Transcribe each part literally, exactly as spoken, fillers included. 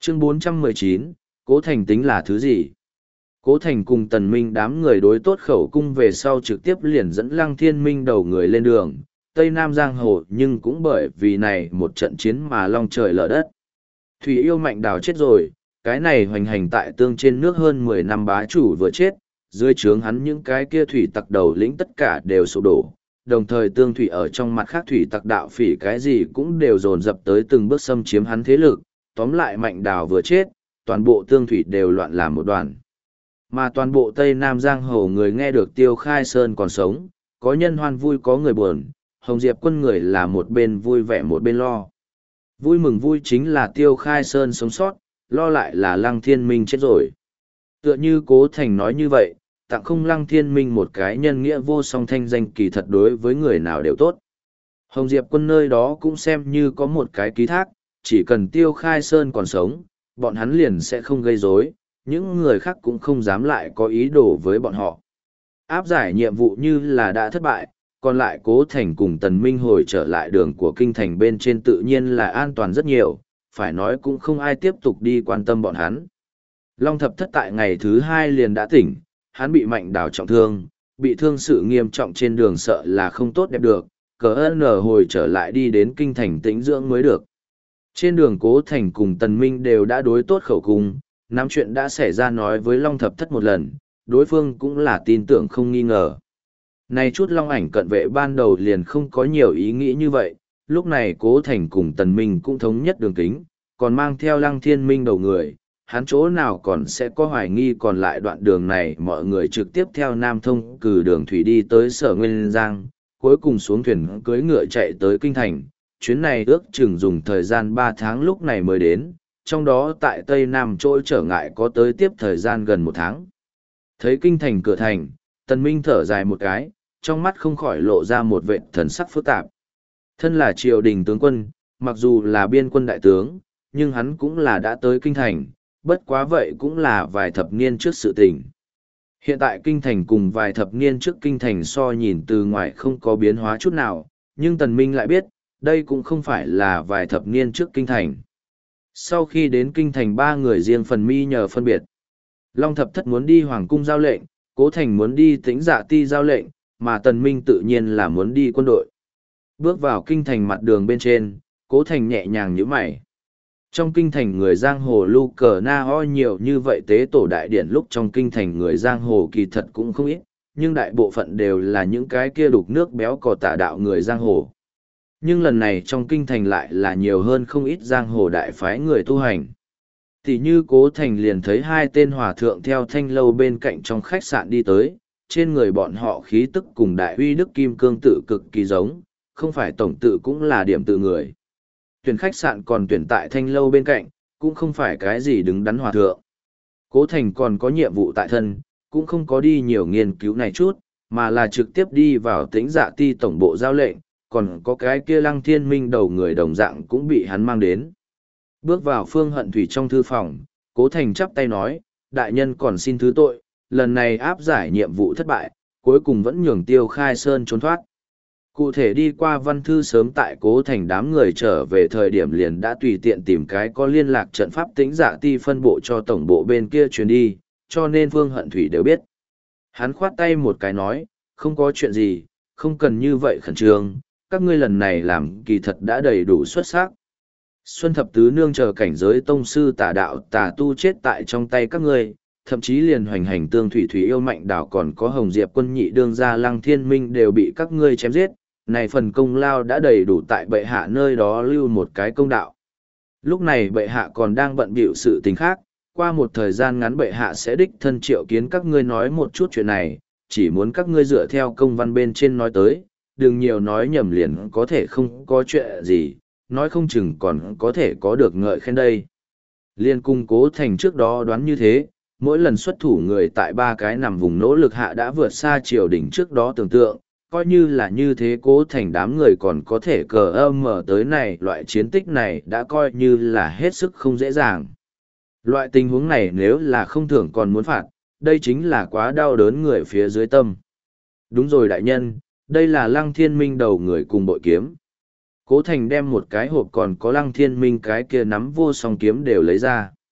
Chương bốn trăm mười chín, Cố Thành tính là thứ gì? Cố Thành cùng Tần Minh đám người đối tốt khẩu cung về sau trực tiếp liền dẫn Lăng Thiên Minh đầu người lên đường, Tây Nam Giang Hồ, nhưng cũng bởi vì này một trận chiến mà long trời lở đất. Thủy Yêu Mạnh Đào chết rồi, cái này hoành hành tại tương trên nước hơn mười năm bá chủ vừa chết, dưới trướng hắn những cái kia thủy tặc đầu lĩnh tất cả đều sụp đổ, đồng thời tương thủy ở trong mặt khác thủy tặc đạo phỉ cái gì cũng đều dồn dập tới từng bước xâm chiếm hắn thế lực, tóm lại Mạnh Đào vừa chết, toàn bộ tương thủy đều loạn làm một đoàn. Mà toàn bộ Tây Nam Giang Hồ người nghe được Tiêu Khai Sơn còn sống, có nhân hoan vui có người buồn, Hồng Diệp quân người là một bên vui vẻ một bên lo. Vui mừng vui chính là Tiêu Khai Sơn sống sót, lo lại là Lăng Thiên Minh chết rồi. Tựa như Cố Thành nói như vậy, tặng không Lăng Thiên Minh một cái nhân nghĩa vô song thanh danh kỳ thật đối với người nào đều tốt. Hồng Diệp quân nơi đó cũng xem như có một cái ký thác, chỉ cần Tiêu Khai Sơn còn sống, bọn hắn liền sẽ không gây rối, những người khác cũng không dám lại có ý đồ với bọn họ. Áp giải nhiệm vụ như là đã thất bại, còn lại Cố Thành cùng Tần Minh hồi trở lại đường của kinh thành bên trên tự nhiên là an toàn rất nhiều, phải nói cũng không ai tiếp tục đi quan tâm bọn hắn. Long Thập Thất tại ngày thứ hai liền đã tỉnh, hắn bị Mạnh Đào trọng thương, bị thương sự nghiêm trọng trên đường sợ là không tốt đẹp được, cờ ơn nở hồi trở lại đi đến kinh thành tĩnh dưỡng mới được. Trên đường Cố Thành cùng Tần Minh đều đã đối tốt khẩu cung, nắm chuyện đã xảy ra nói với Long Thập Thất một lần, đối phương cũng là tin tưởng không nghi ngờ. Này chút Long Ảnh cận vệ ban đầu liền không có nhiều ý nghĩ như vậy, lúc này Cố Thành cùng Tần Minh cũng thống nhất đường kính, còn mang theo Lăng Thiên Minh đầu người, hắn chỗ nào còn sẽ có hoài nghi, còn lại đoạn đường này mọi người trực tiếp theo Nam Thông cử đường thủy đi tới Sở Nguyên Giang, cuối cùng xuống thuyền cưỡi ngựa chạy tới Kinh Thành. Chuyến này ước chừng dùng thời gian ba tháng lúc này mới đến, trong đó tại Tây Nam chỗ trở ngại có tới tiếp thời gian gần một tháng. Thấy Kinh Thành cửa thành, Tần Minh thở dài một cái, trong mắt không khỏi lộ ra một vệt thần sắc phức tạp. Thân là triều đình tướng quân, mặc dù là biên quân đại tướng, nhưng hắn cũng là đã tới Kinh Thành, bất quá vậy cũng là vài thập niên trước sự tình. Hiện tại Kinh Thành cùng vài thập niên trước Kinh Thành so nhìn từ ngoài không có biến hóa chút nào, nhưng Tần Minh lại biết, đây cũng không phải là vài thập niên trước Kinh Thành. Sau khi đến Kinh Thành ba người riêng phần mi nhờ phân biệt. Long Thập Thất muốn đi Hoàng Cung giao lệnh, Cố Thành muốn đi Tĩnh Dạ Ti giao lệnh, mà Tần Minh tự nhiên là muốn đi quân đội. Bước vào Kinh Thành mặt đường bên trên, Cố Thành nhẹ nhàng nhíu mày. Trong Kinh Thành người giang hồ lưu cờ na ho nhiều như vậy, tế tổ đại điển lúc trong Kinh Thành người giang hồ kỳ thật cũng không ít, nhưng đại bộ phận đều là những cái kia đục nước béo cò tả đạo người giang hồ. Nhưng lần này trong Kinh Thành lại là nhiều hơn không ít giang hồ đại phái người tu hành. Tỷ như Cố Thành liền thấy hai tên hòa thượng theo thanh lâu bên cạnh trong khách sạn đi tới, trên người bọn họ khí tức cùng đại uy đức kim cương tự cực kỳ giống, không phải tổng tự cũng là điểm tự người. Tuyển khách sạn còn tuyển tại thanh lâu bên cạnh, cũng không phải cái gì đứng đắn hòa thượng. Cố Thành còn có nhiệm vụ tại thân, cũng không có đi nhiều nghiên cứu này chút, mà là trực tiếp đi vào Tĩnh Dạ Ti tổng bộ giao lệnh, còn có cái kia Lăng Thiên Minh đầu người đồng dạng cũng bị hắn mang đến. Bước vào Phương Hận Thủy trong thư phòng, Cố Thành chắp tay nói, đại nhân còn xin thứ tội, lần này áp giải nhiệm vụ thất bại, cuối cùng vẫn nhường Tiêu Khai Sơn trốn thoát. Cụ thể đi qua văn thư sớm tại Cố Thành đám người trở về thời điểm liền đã tùy tiện tìm cái có liên lạc trận pháp Tĩnh Dạ Ti phân bộ cho tổng bộ bên kia truyền đi, cho nên Phương Hận Thủy đều biết. Hắn khoát tay một cái nói, không có chuyện gì, không cần như vậy khẩn trương, các ngươi lần này làm kỳ thật đã đầy đủ xuất sắc. Xuân Thập Tứ Nương chờ cảnh giới tông sư tà đạo tà tu chết tại trong tay các ngươi, thậm chí liền hoành hành tương thủy thủy yêu Mạnh Đảo còn có Hồng Diệp quân nhị đương gia Lăng Thiên Minh đều bị các ngươi chém giết, này phần công lao đã đầy đủ tại bệ hạ nơi đó lưu một cái công đạo. Lúc này bệ hạ còn đang bận bịu sự tình khác, qua một thời gian ngắn bệ hạ sẽ đích thân triệu kiến các ngươi nói một chút chuyện này, chỉ muốn các ngươi dựa theo công văn bên trên nói tới, đừng nhiều nói nhầm liền có thể không có chuyện gì, nói không chừng còn có thể có được ngợi khen đây. Liên cung Cố Thành trước đó đoán như thế, mỗi lần xuất thủ người tại ba cái nằm vùng nỗ lực hạ đã vượt xa triều đỉnh trước đó tưởng tượng, coi như là như thế Cố Thành đám người còn có thể cờ âm mở tới này, loại chiến tích này đã coi như là hết sức không dễ dàng. Loại tình huống này nếu là không thưởng còn muốn phạt, đây chính là quá đau đớn người phía dưới tâm. Đúng rồi đại nhân, đây là Lăng Thiên Minh đầu người cùng bội kiếm. Cố Thành đem một cái hộp còn có Lăng Thiên Minh cái kia nắm vô song kiếm đều lấy ra.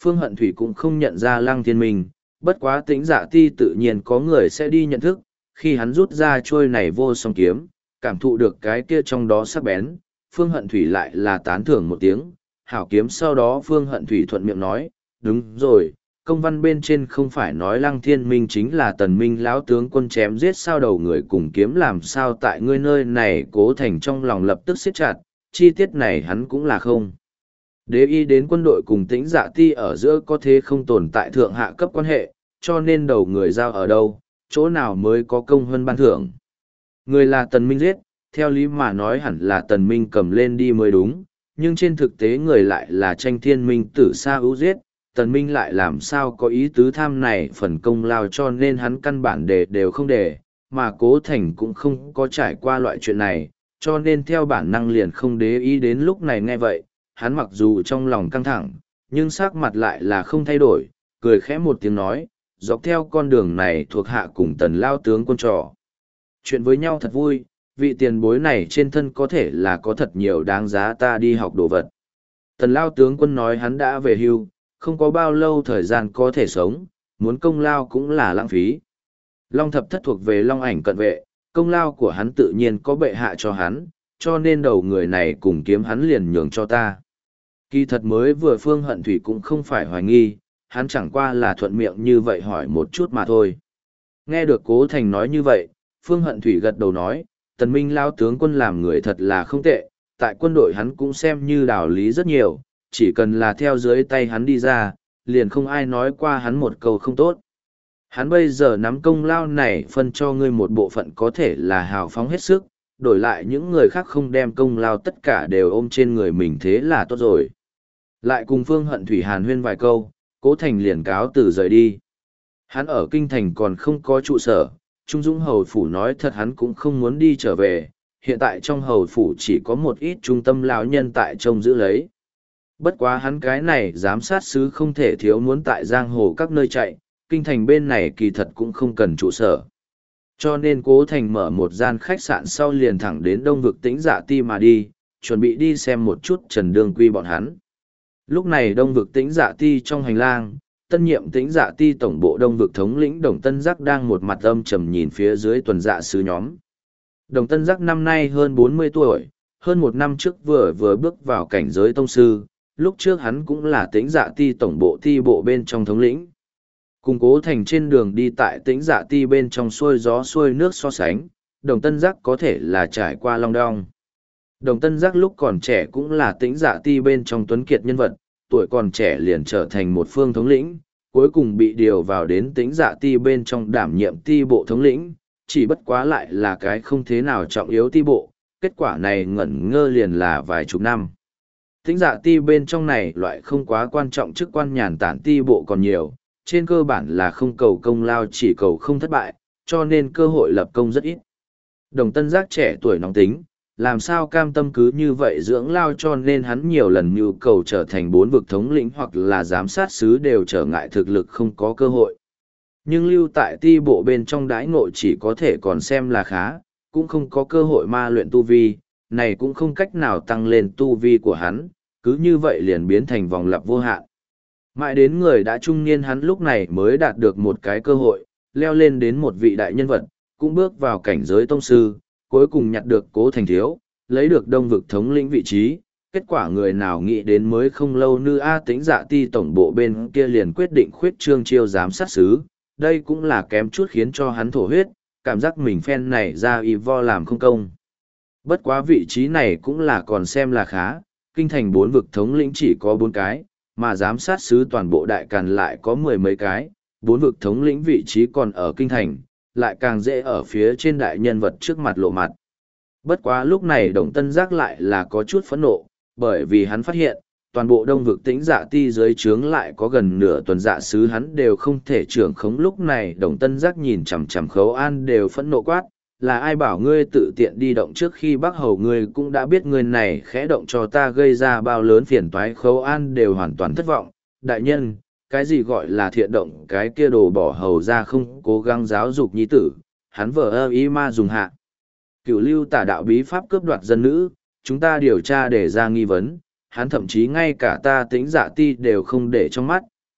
Phương Hận Thủy cũng không nhận ra Lăng Thiên Minh, bất quá Tĩnh Dạ Ti tự nhiên có người sẽ đi nhận thức, khi hắn rút ra chuôi này vô song kiếm, cảm thụ được cái kia trong đó sắc bén, Phương Hận Thủy lại là tán thưởng một tiếng, hảo kiếm. Sau đó Phương Hận Thủy thuận miệng nói, đúng rồi, công văn bên trên không phải nói Lăng Thiên Minh chính là Tần Minh lão tướng quân chém giết sao đầu người cùng kiếm làm sao tại ngươi nơi này. Cố Thành trong lòng lập tức siết chặt, chi tiết này hắn cũng là không để ý đến. Quân đội cùng Tĩnh Dạ Ti ở giữa có thế không tồn tại thượng hạ cấp quan hệ, cho nên đầu người giao ở đâu, chỗ nào mới có công hơn ban thưởng. Người là Tần Minh giết, theo lý mà nói hẳn là Tần Minh cầm lên đi mới đúng, nhưng trên thực tế người lại là Tranh Thiên Minh Tử Sa ưu giết. Tần Minh lại làm sao có ý tứ tham này phần công lao, cho nên hắn căn bản đề đều không đề, mà Cố Thành cũng không có trải qua loại chuyện này, cho nên theo bản năng liền không để ý đến. Lúc này nghe vậy, hắn mặc dù trong lòng căng thẳng, nhưng sắc mặt lại là không thay đổi, cười khẽ một tiếng nói, dọc theo con đường này thuộc hạ cùng Tần lao tướng quân trò chuyện với nhau thật vui, vị tiền bối này trên thân có thể là có thật nhiều đáng giá ta đi học đồ vật. Tần lao tướng quân nói hắn đã về hưu, không có bao lâu thời gian có thể sống, muốn công lao cũng là lãng phí. Long thập thất thuộc về Long Ảnh cận vệ, công lao của hắn tự nhiên có bệ hạ cho hắn, cho nên đầu người này cùng kiếm hắn liền nhường cho ta. Kỳ thật mới vừa Phương Hận Thủy cũng không phải hoài nghi, hắn chẳng qua là thuận miệng như vậy hỏi một chút mà thôi. Nghe được Cố Thành nói như vậy, Phương Hận Thủy gật đầu nói, Tần Minh lao tướng quân làm người thật là không tệ, tại quân đội hắn cũng xem như đạo lý rất nhiều, chỉ cần là theo dưới tay hắn đi ra, liền không ai nói qua hắn một câu không tốt. Hắn bây giờ nắm công lao này phân cho ngươi một bộ phận có thể là hào phóng hết sức, đổi lại những người khác không đem công lao tất cả đều ôm trên người mình, thế là tốt rồi. Lại cùng Phương Hận Thủy hàn huyên vài câu, Cố Thành liền cáo từ rời đi. Hắn ở kinh thành còn không có trụ sở, Trung Dũng hầu phủ nói thật hắn cũng không muốn đi trở về, hiện tại trong hầu phủ chỉ có một ít trung tâm lão nhân tại trông giữ lấy. Bất quá hắn cái này giám sát sứ không thể thiếu muốn tại giang hồ các nơi chạy, kinh thành bên này kỳ thật cũng không cần trụ sở. Cho nên Cố Thành mở một gian khách sạn sau liền thẳng đến Đông vực Tĩnh Dạ Ti mà đi, chuẩn bị đi xem một chút Trần Đương Quy bọn hắn. Lúc này Đông vực Tĩnh Dạ Ti trong hành lang, tân nhiệm Tĩnh Dạ Ti tổng bộ Đông vực thống lĩnh Đồng Tân Giác đang một mặt âm trầm nhìn phía dưới tuần dạ sứ nhóm. Đồng Tân Giác năm nay hơn bốn mươi tuổi, hơn một năm trước vừa vừa bước vào cảnh giới tông sư, lúc trước hắn cũng là Tĩnh Dạ Ti tổng bộ ti bộ bên trong thống lĩnh. Cùng Cố Thành trên đường đi tại Tĩnh Dạ Ti bên trong xuôi gió xuôi nước so sánh, Đồng Tân Giác có thể là trải qua long đong. Đồng Tân Giác lúc còn trẻ cũng là Tĩnh Dạ Ti bên trong tuấn kiệt nhân vật, tuổi còn trẻ liền trở thành một phương thống lĩnh, cuối cùng bị điều vào đến Tĩnh Dạ Ti bên trong đảm nhiệm ti bộ thống lĩnh, chỉ bất quá lại là cái không thế nào trọng yếu ti bộ, kết quả này ngẩn ngơ liền là vài chục năm. Tĩnh Dạ Ti bên trong này loại không quá quan trọng chức quan nhàn tản ti bộ còn nhiều, trên cơ bản là không cầu công lao chỉ cầu không thất bại, cho nên cơ hội lập công rất ít. Đồng Tân Giác trẻ tuổi nóng tính, làm sao cam tâm cứ như vậy dưỡng lao, cho nên hắn nhiều lần nhu cầu trở thành bốn vực thống lĩnh hoặc là giám sát sứ đều trở ngại thực lực không có cơ hội. Nhưng lưu tại ti bộ bên trong đãi ngộ chỉ có thể còn xem là khá, cũng không có cơ hội ma luyện tu vi, này cũng không cách nào tăng lên tu vi của hắn, cứ như vậy liền biến thành vòng lặp vô hạn. Mãi đến người đã trung niên hắn lúc này mới đạt được một cái cơ hội, leo lên đến một vị đại nhân vật, cũng bước vào cảnh giới tông sư, cuối cùng nhặt được Cố Thành thiếu, lấy được Đông vực thống lĩnh vị trí. Kết quả người nào nghĩ đến mới không lâu nữa A Tĩnh Dạ Ti tổng bộ bên kia liền quyết định khuyết trương chiêu giám sát sứ, đây cũng là kém chút khiến cho hắn thổ huyết, cảm giác mình phen này ra y vo làm không công. Bất quá vị trí này cũng là còn xem là khá, kinh thành bốn vực thống lĩnh chỉ có bốn cái, mà giám sát sứ toàn bộ đại càn lại có mười mấy cái, bốn vực thống lĩnh vị trí còn ở kinh thành, lại càng dễ ở phía trên đại nhân vật trước mặt lộ mặt. Bất quá lúc này Đồng Tân Giác lại là có chút phẫn nộ, bởi vì hắn phát hiện, toàn bộ Đông vực Tĩnh Dạ Ti dưới trướng lại có gần nửa tuần dạ sứ hắn đều không thể trưởng khống. Lúc này Đồng Tân Giác nhìn chằm chằm Khấu An đều phẫn nộ quát, là ai bảo ngươi tự tiện đi động trước khi Bắc Hầu ngươi cũng đã biết ngươi này khẽ động cho ta gây ra bao lớn phiền toái. Khấu An đều hoàn toàn thất vọng, đại nhân, cái gì gọi là thiện động, cái kia đồ bỏ hầu ra không cố gắng giáo dục nhi tử, hắn vờ ơ ý ma dùng hạ. Cửu lưu tả đạo bí pháp cướp đoạt dân nữ, chúng ta điều tra để ra nghi vấn, hắn thậm chí ngay cả ta Tĩnh Dạ Ti đều không để trong mắt,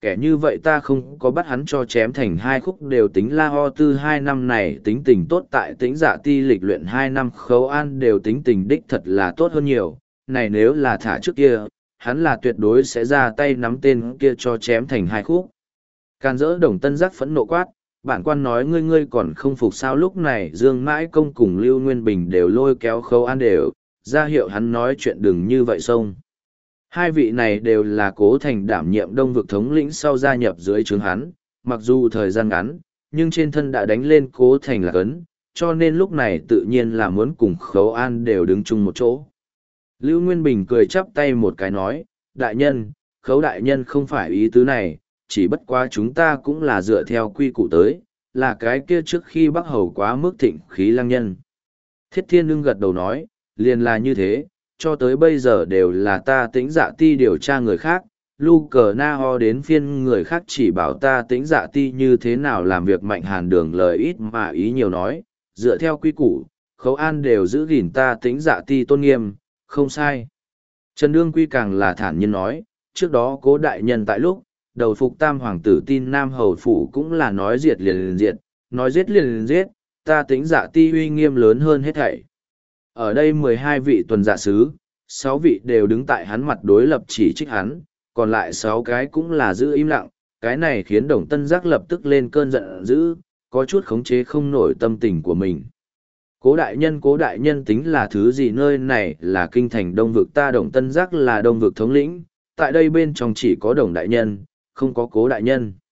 kẻ như vậy ta không có bắt hắn cho chém thành hai khúc đều tính La Ho Tư hai năm này tính tình tốt tại Tĩnh Dạ Ti lịch luyện hai năm Khấu An đều tính tình đích thật là tốt hơn nhiều, này nếu là thả trước kia, hắn là tuyệt đối sẽ ra tay nắm tên kia cho chém thành hai khúc. Can dỡ Đồng Tân Giác phẫn nộ quát, bản quan nói ngươi ngươi còn không phục sao. Lúc này Dương Mãi Công cùng Lưu Nguyên Bình đều lôi kéo Khấu An đều, ra hiệu hắn nói chuyện đừng như vậy xông. Hai vị này đều là Cố Thành đảm nhiệm Đông Vực thống lĩnh sau gia nhập dưới trướng hắn, mặc dù thời gian ngắn, nhưng trên thân đã đánh lên Cố Thành là cấn, cho nên lúc này tự nhiên là muốn cùng Khấu An đều đứng chung một chỗ. Lưu Nguyên Bình cười chắp tay một cái nói, đại nhân, Khấu đại nhân không phải ý tứ này, chỉ bất quá chúng ta cũng là dựa theo quy củ tới, là cái kia trước khi Bắc Hầu quá mức thịnh khí lăng nhân. Thiết Thiên Ưng gật đầu nói, liền là như thế, cho tới bây giờ đều là ta Tĩnh Dạ Ti điều tra người khác, lu cờ na ho đến phiên người khác chỉ bảo ta Tĩnh Dạ Ti như thế nào làm việc Mạnh Hàn Đường lời ít mà ý nhiều nói, dựa theo quy củ, Khấu An đều giữ gìn ta Tĩnh Dạ Ti tôn nghiêm, không sai. Trần Đương Quy càng là thản nhiên nói, trước đó Cố đại nhân tại lúc, đầu phục tam hoàng tử tin Nam Hầu Phủ cũng là nói diệt liền liền diệt, nói giết liền liền giết, ta Tĩnh Dạ Ti uy nghiêm lớn hơn hết thảy. Ở đây mười hai vị tuần dạ sứ, sáu vị đều đứng tại hắn mặt đối lập chỉ trích hắn, còn lại sáu cái cũng là giữ im lặng, cái này khiến Đồng Tân Giác lập tức lên cơn giận dữ, có chút khống chế không nổi tâm tình của mình. Cố đại nhân cố đại nhân tính là thứ gì, nơi này là kinh thành Đông Vực, ta Đồng Tân Giác là Đông Vực thống lĩnh, tại đây bên trong chỉ có Đồng đại nhân, không có Cố đại nhân.